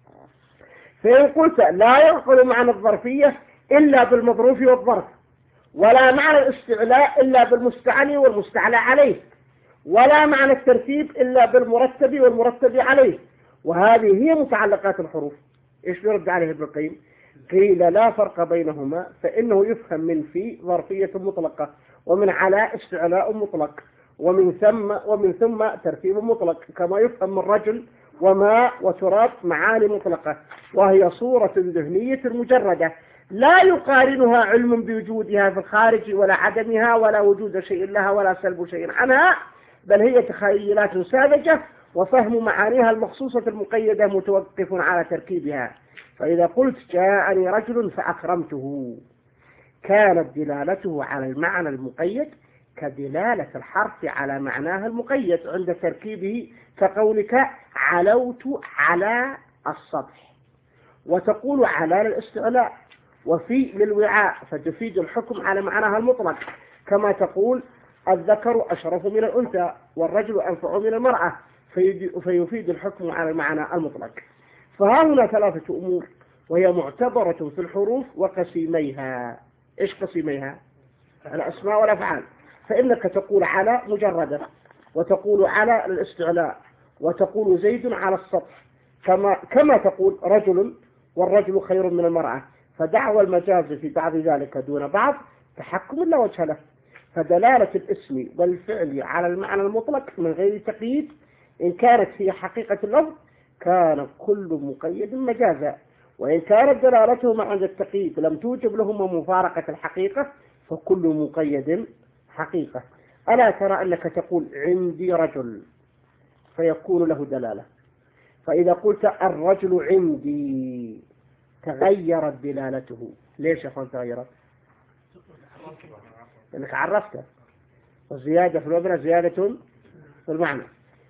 فإن قلت لا يعقل معنى الظرفية إلا بالمظروف والظرف، ولا معنى الاستعلاء إلا بالمستعلي والمستعلى عليه، ولا معنى الترتيب إلا بالمرتب والمرتب عليه، وهذه هي متعلقات الحروف. إيش بيرد عليه ابن القيم؟ قيل: لا فرق بينهما، فإنه يفهم من في ظرفية مطلقة، ومن على استعلاء مطلق، ومن ثم ومن ثم ترتيب مطلق، كما يفهم من رجل وماء وتراب معاني مطلقة، وهي صورة ذهنية مجردة لا يقارنها علم بوجودها في الخارج ولا عدمها ولا وجود شيء لها ولا سلب شيء عنها، بل هي تخيلات ساذجة، وفهم معانيها المخصوصة المقيدة متوقف على تركيبها. فإذا قلت جاءني رجل فأكرمته، كانت دلالته على المعنى المقيد كدلالة الحرف على معناها المقيد عند تركيبه، كقولك علوت على السطح، وتقول على للاستعلاء، وفي للوعاء فتفيد الحكم على معناها المطلق، كما تقول الذكر أشرف من الأنثى والرجل أنفع من المرأة، فيفيد الحكم على المعنى المطلق. فها هنا ثلاثة أمور وهي معتبرة في الحروف وقسيميها. إيش قسيميها؟ الأسماء والأفعال. فإنك تقول على مجردة، وتقول على للاستعلاء، وتقول زيد على السطح، كما كما تقول رجل والرجل خير من المرأة. فدعوى المجاز في بعض ذلك دون بعض تحكم لا وجه له. فدلالة الاسم والفعل على المعنى المطلق من غير تقييد إن كانت هي حقيقة اللفظ كان كل مقيد مجازا، وإن كانت دلالتهما عند التقييد لم توجب لهما مفارقة الحقيقة فكل مقيد حقيقة. ألا ترى أنك تقول عندي رجل فيكون له دلالة، فإذا قلت الرجل عندي تغيرت دلالته. ليش يا أخوان تغيرت؟ لأنك عرفته، والزيادة في الوزن زيادة في المعنى.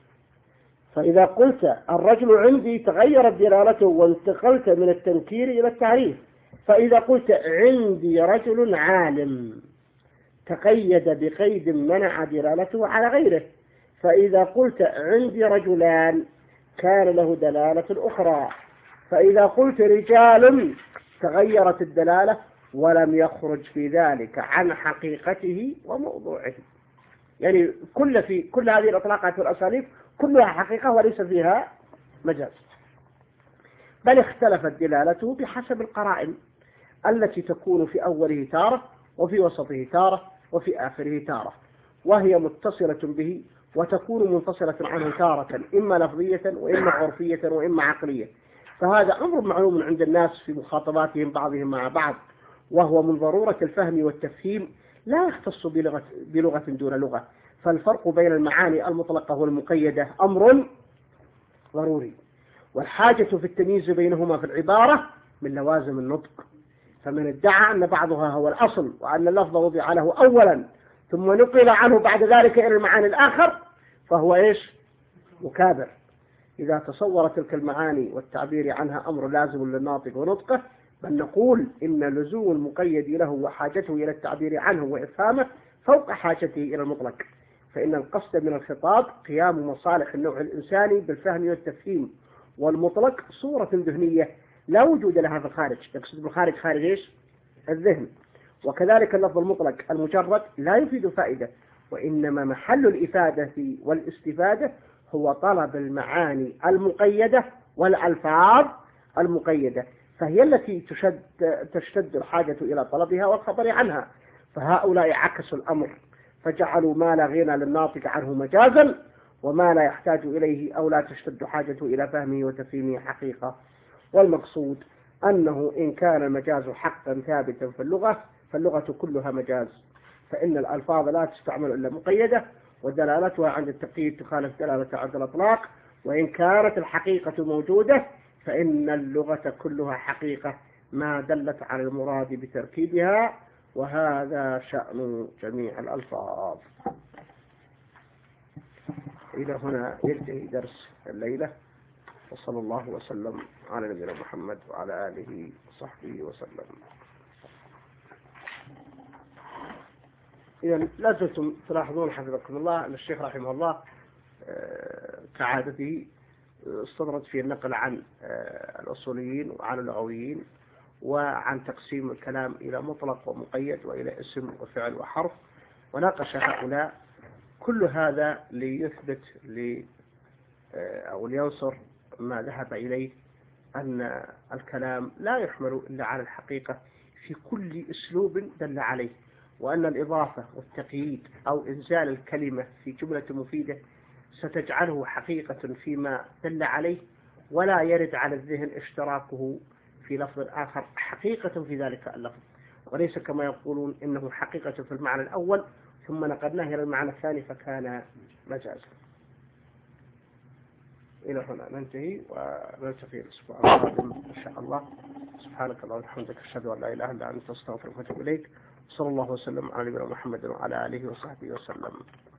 فإذا قلت الرجل عندي تغيرت دلالته وانتقلت من التنكير إلى التعريف. فإذا قلت عندي رجل عالم تقيد بقيد منع دلالته على غيره. فإذا قلت عندي رجلان كان له دلالة أخرى. فإذا قلت رجال تغيرت الدلالة ولم يخرج في ذلك عن حقيقته وموضوعه. يعني كل في كل هذه الإطلاقات والأساليب كلها حقيقة وليس فيها مجاز، بل اختلفت دلالته بحسب القرائن التي تكون في أوله تارة وفي وسطه تارة وفي آخره تارة، وهي متصلة به وتكون منفصلة عنه تارة إما لفظية وإما عرفية وإما عقلية. فهذا أمر معلوم عند الناس في مخاطباتهم بعضهم مع بعض، وهو من ضرورة الفهم والتفهيم لا يختص بلغة, بلغة دون لغة. فالفرق بين المعاني المطلقة والمقيدة أمر ضروري، والحاجة في التمييز بينهما في العبارة من لوازم النطق. فمن ادعى أن بعضها هو الأصل وأن اللفظ وضع له أولا ثم نقل عنه بعد ذلك إلى المعاني الآخر فهو إيش؟ مكابر. إذا تصور تلك المعاني والتعبير عنها أمر لازم للناطق ونطقه، بل نقول إن لزوم المقيد له وحاجته إلى التعبير عنه وإفهامه فوق حاجته إلى المطلق. فإن القصد من الخطاب قيام مصالح النوع الإنساني بالفهم والتفهيم، والمطلق صورة ذهنية لا وجود لها في الخارج. يقصد بالخارج خارج إيش؟ الذهن. وكذلك اللفظ المطلق المجرد لا يفيد فائدة، وإنما محل الإفادة والاستفادة هو طلب المعاني المقيدة والألفاظ المقيدة، فهي التي تشد تشتد الحاجة إلى طلبها والخبر عنها. فهؤلاء عكسوا الأمر فجعلوا ما لا غنى للناطق عنه مجازا، وما لا يحتاج إليه أو لا تشتد حاجته إلى فهمه وتفهيمه حقيقة. والمقصود أنه إن كان المجاز حقا ثابتا في اللغة فاللغة كلها مجاز، فإن الألفاظ لا تستعمل إلا مقيدة، ودلالتها عند التقييد تخالف دلالة عند الإطلاق. وإن كانت الحقيقة موجودة فإن اللغة كلها حقيقة ما دلت على المراد بتركيبها، وهذا شأن جميع الألفاظ. إلى هنا ينتهي درس الليلة، وصلى الله وسلم على نبينا محمد وعلى آله وصحبه وسلم. إذن لا زلتم تلاحظون حفظكم الله أن الشيخ رحمه الله كعادته استطرد في النقل عن الأصوليين وعن اللغويين وعن تقسيم الكلام إلى مطلق ومقيد وإلى اسم وفعل وحرف، وناقش هؤلاء كل هذا ليثبت لي أو لينصر ما ذهب إليه أن الكلام لا يحمل إلا على الحقيقة في كل أسلوب دل عليه، وأن الإضافة والتقييد أو إنزال الكلمة في جملة مفيدة ستجعله حقيقة فيما دل عليه، ولا يرد على الذهن اشتراكه في لفظ آخر حقيقة في ذلك اللفظ، وليس كما يقولون إنه حقيقة في المعنى الأول ثم نقلناه إلى المعنى الثاني فكان مجازا. إلى هنا ننتهي ونلتقي الأسبوع القادم إن شاء الله. سبحانك اللهم وبحمدك أشهد أن لا إله إلا أنت أستغفرك وأتوب إليك. صلى الله وسلم على نبينا محمد وعلى آله وصحبه وسلم.